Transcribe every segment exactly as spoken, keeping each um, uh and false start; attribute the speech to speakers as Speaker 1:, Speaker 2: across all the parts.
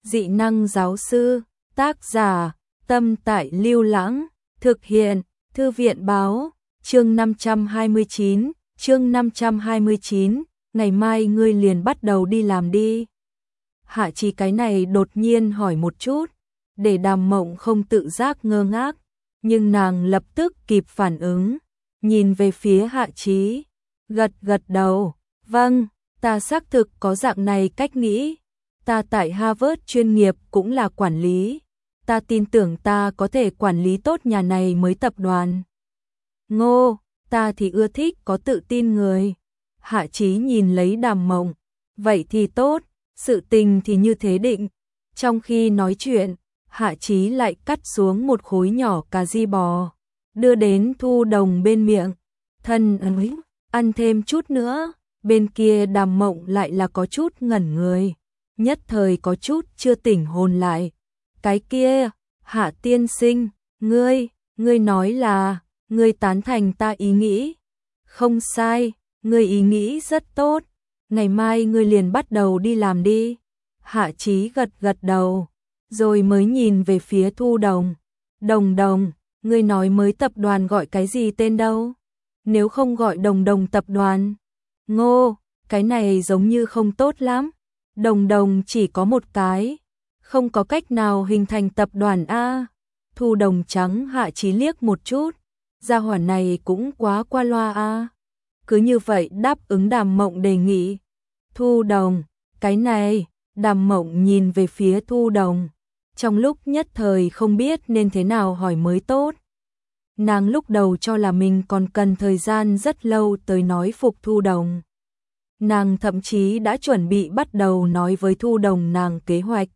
Speaker 1: dị năng giáo sư, tác giả, Tâm Tại Lưu Lãng, thực hiện, Thư viện báo, chương năm trăm hai mươi chín, chương năm trăm hai mươi chín, ngày mai ngươi liền bắt đầu đi làm đi. Hạ Chí cái này đột nhiên hỏi một chút, để Đàm Mộng không tự giác ngơ ngác, nhưng nàng lập tức kịp phản ứng, nhìn về phía Hạ Chí, gật gật đầu, vâng, ta xác thực có dạng này cách nghĩ, ta tại Harvard chuyên nghiệp cũng là quản lý, ta tin tưởng ta có thể quản lý tốt nhà này mới tập đoàn. Ngô, ta thì ưa thích có tự tin người. Hạ Chí nhìn lấy Đàm Mộng, vậy thì tốt, sự tình thì như thế định. Trong khi nói chuyện, Hạ Chí lại cắt xuống một khối nhỏ cà ri bò, đưa đến Thu Đồng bên miệng. Thân ơi, ăn thêm chút nữa. Bên kia Đàm Mộng lại là có chút ngẩn người, nhất thời có chút chưa tỉnh hồn lại. Cái kia, Hạ tiên sinh, ngươi, ngươi nói là, ngươi tán thành ta ý nghĩ. Không sai, ngươi ý nghĩ rất tốt, ngày mai ngươi liền bắt đầu đi làm đi. Hạ Chí gật gật đầu, rồi mới nhìn về phía Thu Đồng. Đồng Đồng, ngươi nói mới tập đoàn gọi cái gì tên đâu? Nếu không gọi Đồng Đồng tập đoàn. Ngô, cái này giống như không tốt lắm. Đồng Đồng chỉ có một cái, không có cách nào hình thành tập đoàn A. Thu Đồng trắng Hạ Chí liếc một chút, gia hỏa này cũng quá qua loa A. Cứ như vậy đáp ứng Đàm Mộng đề nghị. Thu Đồng, cái này, Đàm Mộng nhìn về phía Thu Đồng, trong lúc nhất thời không biết nên thế nào hỏi mới tốt. Nàng lúc đầu cho là mình còn cần thời gian rất lâu tới nói phục Thu Đồng. Nàng thậm chí đã chuẩn bị bắt đầu nói với Thu Đồng nàng kế hoạch.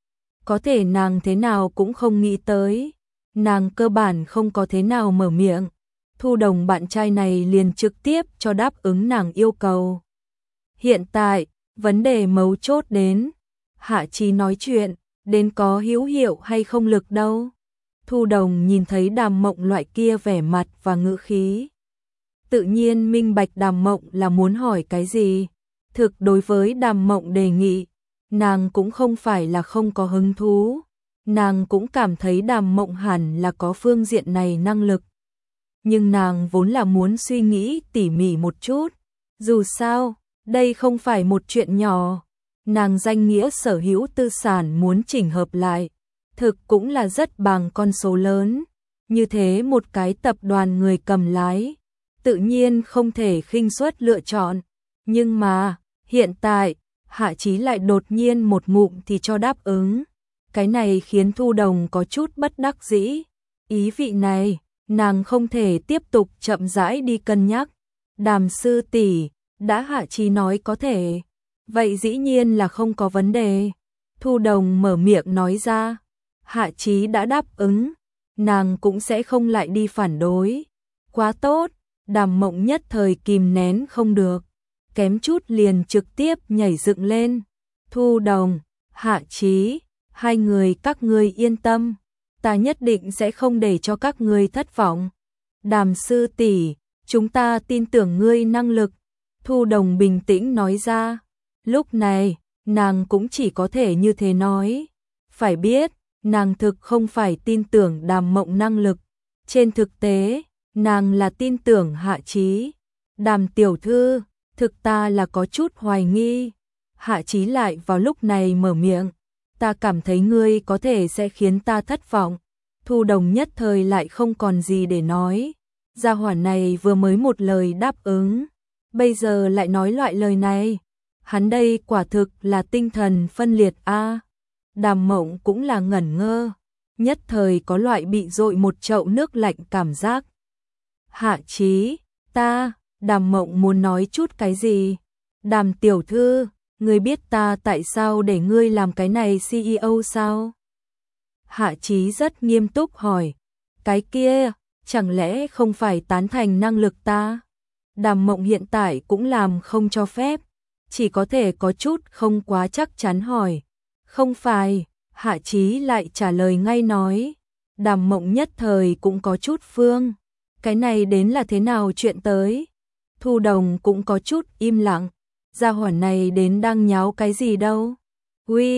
Speaker 1: Có thể nàng thế nào cũng không nghĩ tới, nàng cơ bản không có thế nào mở miệng. Thu Đồng bạn trai này liền trực tiếp cho đáp ứng nàng yêu cầu. Hiện tại, vấn đề mấu chốt đến, Hạ Chí nói chuyện, đến có hữu hiệu hay không lực đâu. Thu Đồng nhìn thấy Đàm Mộng loại kia vẻ mặt và ngữ khí, tự nhiên minh bạch Đàm Mộng là muốn hỏi cái gì. Thực đối với Đàm Mộng đề nghị, nàng cũng không phải là không có hứng thú, nàng cũng cảm thấy Đàm Mộng hẳn là có phương diện này năng lực. Nhưng nàng vốn là muốn suy nghĩ tỉ mỉ một chút, dù sao, đây không phải một chuyện nhỏ, nàng danh nghĩa sở hữu tư sản muốn chỉnh hợp lại, thực cũng là rất bằng con số lớn, như thế một cái tập đoàn người cầm lái, tự nhiên không thể khinh suất lựa chọn, nhưng mà, hiện tại, Hạ Chí lại đột nhiên một ngụm thì cho đáp ứng, cái này khiến Thu Đồng có chút bất đắc dĩ, ý vị này, nàng không thể tiếp tục chậm rãi đi cân nhắc. Đàm sư tỷ, đã Hạ Chí nói có thể, vậy dĩ nhiên là không có vấn đề. Thu Đồng mở miệng nói ra, Hạ Chí đã đáp ứng, nàng cũng sẽ không lại đi phản đối. Quá tốt, Đàm Mộng nhất thời kìm nén không được, kém chút liền trực tiếp nhảy dựng lên. Thu Đồng, Hạ Chí, hai người các ngươi yên tâm, ta nhất định sẽ không để cho các ngươi thất vọng. Đàm sư tỷ, chúng ta tin tưởng ngươi năng lực. Thu Đồng bình tĩnh nói ra. Lúc này, nàng cũng chỉ có thể như thế nói. Phải biết, nàng thực không phải tin tưởng Đàm Mộng năng lực. Trên thực tế, nàng là tin tưởng Hạ Chí. Đàm tiểu thư, thực ta là có chút hoài nghi. Hạ Chí lại vào lúc này mở miệng. Ta cảm thấy ngươi có thể sẽ khiến ta thất vọng. Thu Đồng nhất thời lại không còn gì để nói. Gia hỏa này vừa mới một lời đáp ứng, bây giờ lại nói loại lời này. Hắn đây quả thực là tinh thần phân liệt a. Đàm Mộng cũng là ngẩn ngơ, nhất thời có loại bị dội một chậu nước lạnh cảm giác. Hạ Chí, ta, Đàm Mộng muốn nói chút cái gì? Đàm tiểu thư, ngươi biết ta tại sao để ngươi làm cái này xê e ô sao? Hạ Chí rất nghiêm túc hỏi. Cái kia, chẳng lẽ không phải tán thành năng lực ta? Đàm Mộng hiện tại cũng làm không cho phép, chỉ có thể có chút không quá chắc chắn hỏi. Không phải, Hạ Chí lại trả lời ngay nói. Đàm Mộng nhất thời cũng có chút phương. Cái này đến là thế nào chuyện tới? Thu Đồng cũng có chút im lặng. Gia hỏa này đến đang nháo cái gì đâu? Uy,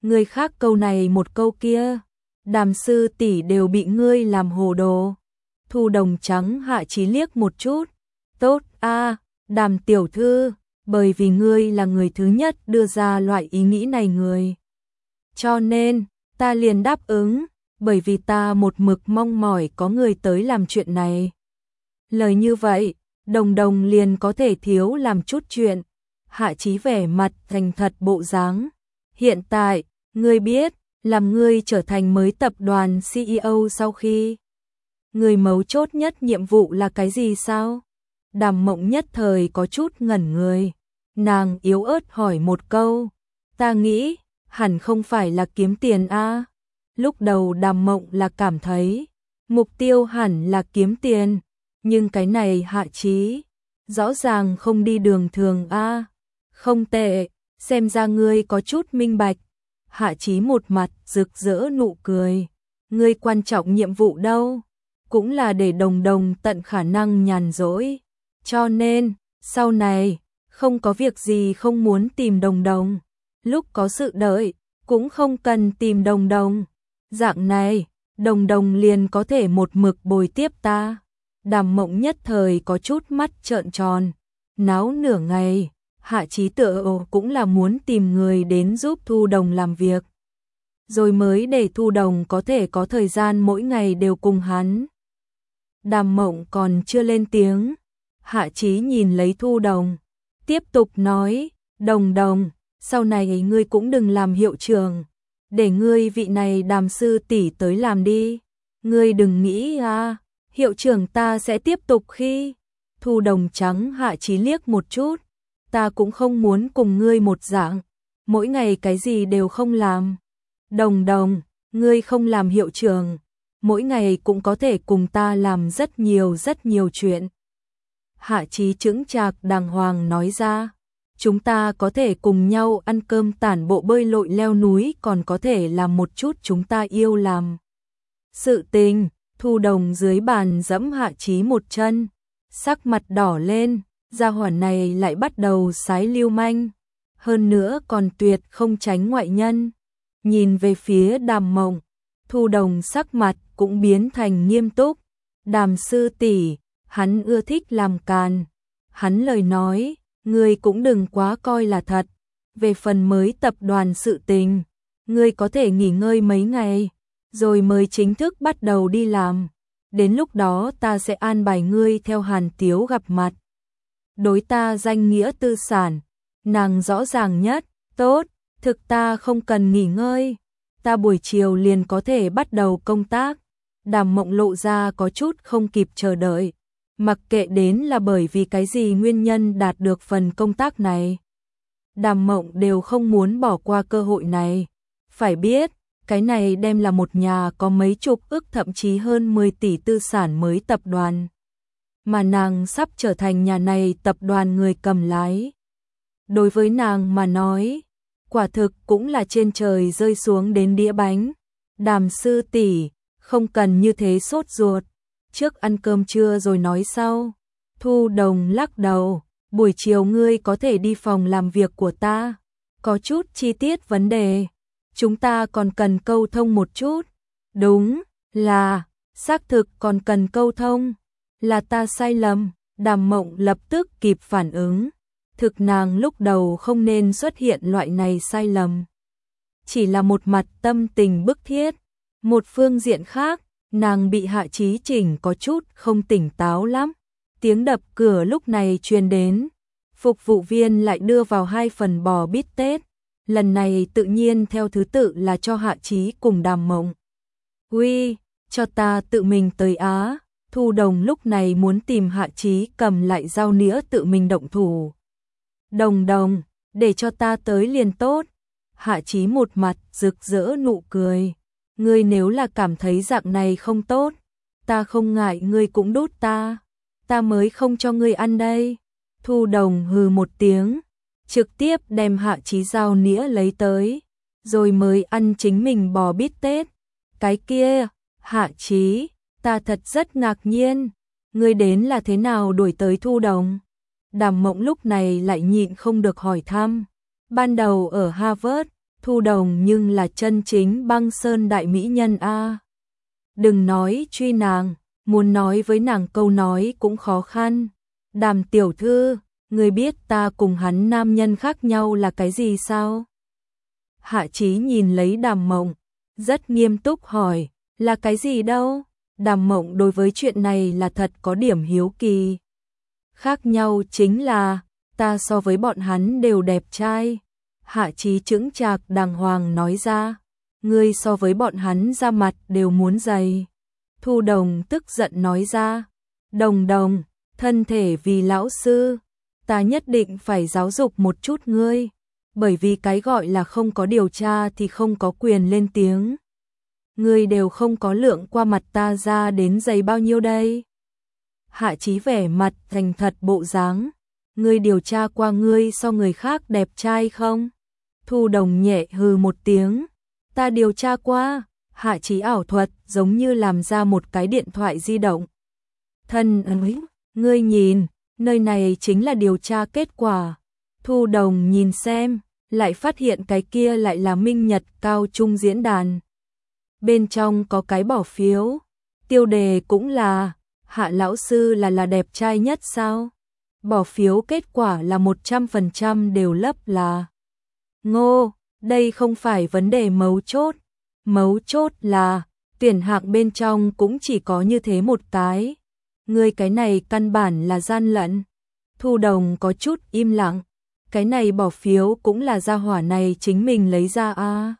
Speaker 1: Ngươi khác câu này một câu kia, Đàm sư tỷ đều bị ngươi làm hồ đồ. Thu Đồng trắng Hạ Chí liếc một chút. Tốt a, Đàm tiểu thư, bởi vì ngươi là người thứ nhất đưa ra loại ý nghĩ này người. Cho nên, ta liền đáp ứng, bởi vì ta một mực mong mỏi có người tới làm chuyện này. Lời như vậy, Đồng Đồng liền có thể thiếu làm chút chuyện. Hạ Chí vẻ mặt thành thật bộ dáng. Hiện tại, ngươi biết, làm ngươi trở thành mới tập đoàn xê e ô sau khi. Người mấu chốt nhất nhiệm vụ là cái gì sao? Đàm Mộng nhất thời có chút ngẩn người. Nàng yếu ớt hỏi một câu. Ta nghĩ, hẳn không phải là kiếm tiền a. Lúc đầu Đàm Mộng là cảm thấy, mục tiêu hẳn là kiếm tiền. Nhưng cái này Hạ Chí, rõ ràng không đi đường thường a. Không tệ, xem ra ngươi có chút minh bạch. Hạ Chí một mặt rực rỡ nụ cười. Ngươi quan trọng nhiệm vụ đâu? Cũng là để Đồng Đồng tận khả năng nhàn rỗi. Cho nên, sau này, không có việc gì không muốn tìm Đồng Đồng. Lúc có sự đợi, cũng không cần tìm Đồng Đồng. Dạng này, Đồng Đồng liền có thể một mực bồi tiếp ta. Đàm Mộng nhất thời có chút mắt trợn tròn. Náo nửa ngày, Hạ Chí tựa hồ cũng là muốn tìm người đến giúp Thu Đồng làm việc. Rồi mới để Thu Đồng có thể có thời gian mỗi ngày đều cùng hắn. Đàm Mộng còn chưa lên tiếng. Hạ Chí nhìn lấy Thu Đồng, tiếp tục nói, Đồng Đồng, sau này ngươi cũng đừng làm hiệu trưởng, để ngươi vị này Đàm sư tỷ tới làm đi. Ngươi đừng nghĩ à, hiệu trưởng ta sẽ tiếp tục khi. Thu Đồng trắng Hạ Chí liếc một chút, ta cũng không muốn cùng ngươi một dạng, mỗi ngày cái gì đều không làm. Đồng Đồng, ngươi không làm hiệu trưởng, mỗi ngày cũng có thể cùng ta làm rất nhiều rất nhiều chuyện. Hạ Chí chững chạc đàng hoàng nói ra, chúng ta có thể cùng nhau ăn cơm tản bộ bơi lội leo núi, còn có thể làm một chút chúng ta yêu làm. Sự tình, Thu Đồng dưới bàn giẫm Hạ Chí một chân, sắc mặt đỏ lên, gia hỏa này lại bắt đầu sái lưu manh, hơn nữa còn tuyệt không tránh ngoại nhân. Nhìn về phía Đàm Mộng, Thu Đồng sắc mặt cũng biến thành nghiêm túc. Đàm sư tỷ, hắn ưa thích làm càn. Hắn lời nói, ngươi cũng đừng quá coi là thật. Về phần mới tập đoàn sự tình, ngươi có thể nghỉ ngơi mấy ngày, rồi mới chính thức bắt đầu đi làm. Đến lúc đó ta sẽ an bài ngươi theo Hàn Tiếu gặp mặt. Đối ta danh nghĩa tư sản, nàng rõ ràng nhất. Tốt, thực ta không cần nghỉ ngơi, ta buổi chiều liền có thể bắt đầu công tác. Đàm Mộng lộ ra có chút không kịp chờ đợi, mặc kệ đến là bởi vì cái gì nguyên nhân đạt được phần công tác này. Đàm Mộng đều không muốn bỏ qua cơ hội này. Phải biết, cái này đem là một nhà có mấy chục ức thậm chí hơn mười tỷ tư sản mới tập đoàn. Mà nàng sắp trở thành nhà này tập đoàn người cầm lái. Đối với nàng mà nói, quả thực cũng là trên trời rơi xuống đến đĩa bánh. Đàm sư tỷ, không cần như thế sốt ruột, trước ăn cơm trưa rồi nói sau. Thu Đồng lắc đầu, buổi chiều ngươi có thể đi phòng làm việc của ta, có chút chi tiết vấn đề, chúng ta còn cần câu thông một chút. Đúng, là, xác thực còn cần câu thông, là ta sai lầm. Đàm Mộng lập tức kịp phản ứng. Thực nàng lúc đầu không nên xuất hiện loại này sai lầm. Chỉ là một mặt tâm tình bức thiết. Một phương diện khác, nàng bị Hạ Chí chỉnh có chút không tỉnh táo lắm. Tiếng đập cửa lúc này truyền đến. Phục vụ viên lại đưa vào hai phần bò bít tết. Lần này tự nhiên theo thứ tự là cho Hạ Chí cùng Đàm Mộng. Uy, cho ta tự mình tới á. Thu Đồng lúc này muốn tìm Hạ Chí cầm lại dao nĩa tự mình động thủ. Đồng Đồng, để cho ta tới liền tốt. Hạ Chí một mặt rực rỡ nụ cười. Ngươi nếu là cảm thấy dạng này không tốt, ta không ngại ngươi cũng đút ta. Ta mới không cho ngươi ăn đây. Thu Đồng hừ một tiếng, trực tiếp đem Hạ Chí dao nĩa lấy tới, rồi mới ăn chính mình bò bít tết. Cái kia, Hạ Chí, ta thật rất ngạc nhiên, ngươi đến là thế nào đuổi tới Thu Đồng? Đàm Mộng lúc này lại nhịn không được hỏi thăm. Ban đầu ở Harvard, Thu Đồng nhưng là chân chính băng sơn đại mỹ nhân a. Đừng nói truy nàng, muốn nói với nàng câu nói cũng khó khăn. Đàm tiểu thư, người biết ta cùng hắn nam nhân khác nhau là cái gì sao? Hạ Chí nhìn lấy Đàm Mộng, rất nghiêm túc hỏi, là cái gì đâu? Đàm Mộng đối với chuyện này là thật có điểm hiếu kỳ. Khác nhau chính là, ta so với bọn hắn đều đẹp trai. Hạ Chí chững chạc đàng hoàng nói ra, ngươi so với bọn hắn da mặt đều muốn dày. Thu Đồng tức giận nói ra, Đồng Đồng, thân thể vì lão sư, ta nhất định phải giáo dục một chút ngươi, bởi vì cái gọi là không có điều tra thì không có quyền lên tiếng. Ngươi đều không có lượng qua mặt ta ra đến dày bao nhiêu đây? Hạ Chí vẻ mặt thành thật bộ dáng, ngươi điều tra qua ngươi so người khác đẹp trai không? Thu Đồng nhẹ hừ một tiếng, ta điều tra qua. Hạ Chí ảo thuật giống như làm ra một cái điện thoại di động. Thân ơi, ngươi nhìn, nơi này chính là điều tra kết quả. Thu Đồng nhìn xem, lại phát hiện cái kia lại là Minh Nhật cao trung diễn đàn. Bên trong có cái bỏ phiếu, tiêu đề cũng là, Hạ lão sư là là đẹp trai nhất sao? Bỏ phiếu kết quả là một trăm phần trăm đều lấp là. Ngô, đây không phải vấn đề mấu chốt. Mấu chốt là, tuyển hạng bên trong cũng chỉ có như thế một cái. Ngươi cái này căn bản là gian lận. Thu Đồng có chút im lặng. Cái này bỏ phiếu cũng là gia hỏa này chính mình lấy ra a. À.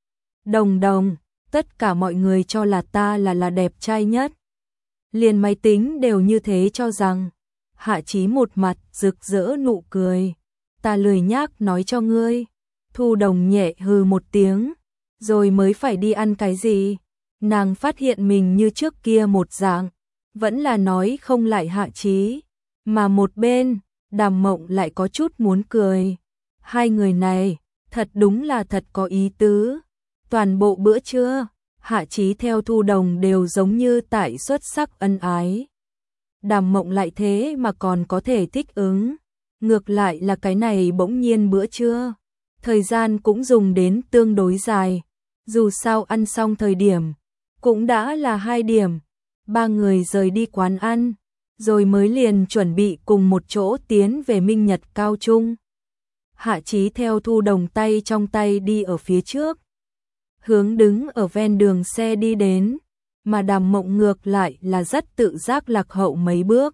Speaker 1: Đồng Đồng, tất cả mọi người cho là ta là là đẹp trai nhất. Liền máy tính đều như thế cho rằng. Hạ Chí một mặt rực rỡ nụ cười. Ta lười nhác nói cho ngươi. Thu Đồng nhẹ hừ một tiếng. Rồi mới phải đi ăn cái gì? Nàng phát hiện mình như trước kia một dạng, vẫn là nói không lại Hạ Chí, mà một bên, Đàm Mộng lại có chút muốn cười. Hai người này, thật đúng là thật có ý tứ. Toàn bộ bữa trưa, Hạ Chí theo Thu Đồng đều giống như tại xuất sắc ân ái. Đàm Mộng lại thế mà còn có thể thích ứng. Ngược lại là cái này bỗng nhiên bữa trưa, thời gian cũng dùng đến tương đối dài. Dù sao ăn xong thời điểm, cũng đã là hai điểm, ba người rời đi quán ăn, rồi mới liền chuẩn bị cùng một chỗ tiến về Minh Nhật cao trung. Hạ Chí theo Thu Đồng tay trong tay đi ở phía trước, hướng đứng ở ven đường xe đi đến, mà Đàm Mộng ngược lại là rất tự giác lạc hậu mấy bước.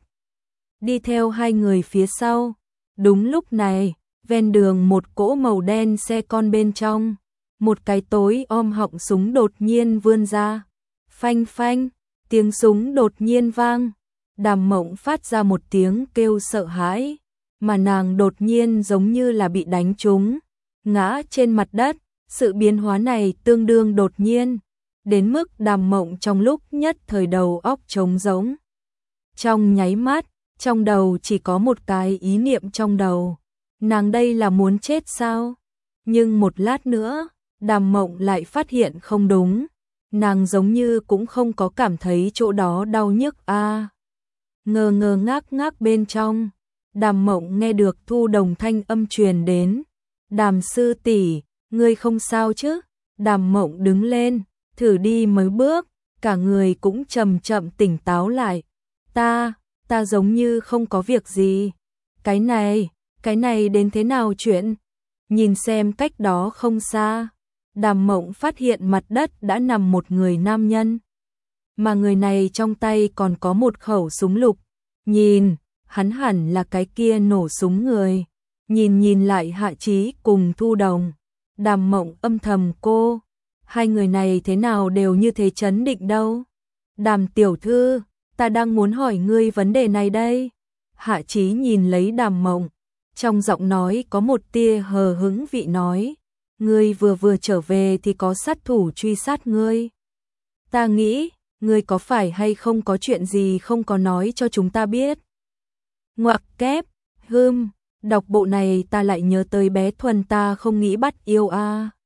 Speaker 1: Đi theo hai người phía sau, đúng lúc này, ven đường một cỗ màu đen xe con bên trong. Một cái tối om họng súng đột nhiên vươn ra. Phanh phanh, tiếng súng đột nhiên vang. Đàm Mộng phát ra một tiếng kêu sợ hãi, mà nàng đột nhiên giống như là bị đánh trúng, ngã trên mặt đất. Sự biến hóa này tương đương đột nhiên, đến mức Đàm Mộng trong lúc nhất thời đầu óc trống rỗng. Trong nháy mắt, trong đầu chỉ có một cái ý niệm trong đầu. Nàng đây là muốn chết sao? Nhưng một lát nữa, Đàm Mộng lại phát hiện không đúng, nàng giống như cũng không có cảm thấy chỗ đó đau nhức a. À. Ngơ ngơ ngác ngác bên trong, Đàm Mộng nghe được Thu Đồng thanh âm truyền đến, "Đàm sư tỷ, ngươi không sao chứ?" Đàm Mộng đứng lên, thử đi mấy bước, cả người cũng chậm chậm tỉnh táo lại. "Ta, ta giống như không có việc gì." "Cái này, cái này đến thế nào chuyện?" Nhìn xem cách đó không xa, Đàm Mộng phát hiện mặt đất đã nằm một người nam nhân. Mà người này trong tay còn có một khẩu súng lục. Nhìn, hắn hẳn là cái kia nổ súng người. Nhìn nhìn lại Hạ Chí cùng Thu Đồng. Đàm Mộng âm thầm cô. Hai người này thế nào đều như thế chấn định đâu. Đàm tiểu thư, ta đang muốn hỏi ngươi vấn đề này đây. Hạ Chí nhìn lấy Đàm Mộng. Trong giọng nói có một tia hờ hững vị nói. Ngươi vừa vừa trở về thì có sát thủ truy sát ngươi. Ta nghĩ, ngươi có phải hay không có chuyện gì không có nói cho chúng ta biết. Ngoặc kép, hưm, đọc bộ này ta lại nhớ tới bé Thuần ta không nghĩ bắt yêu a. À.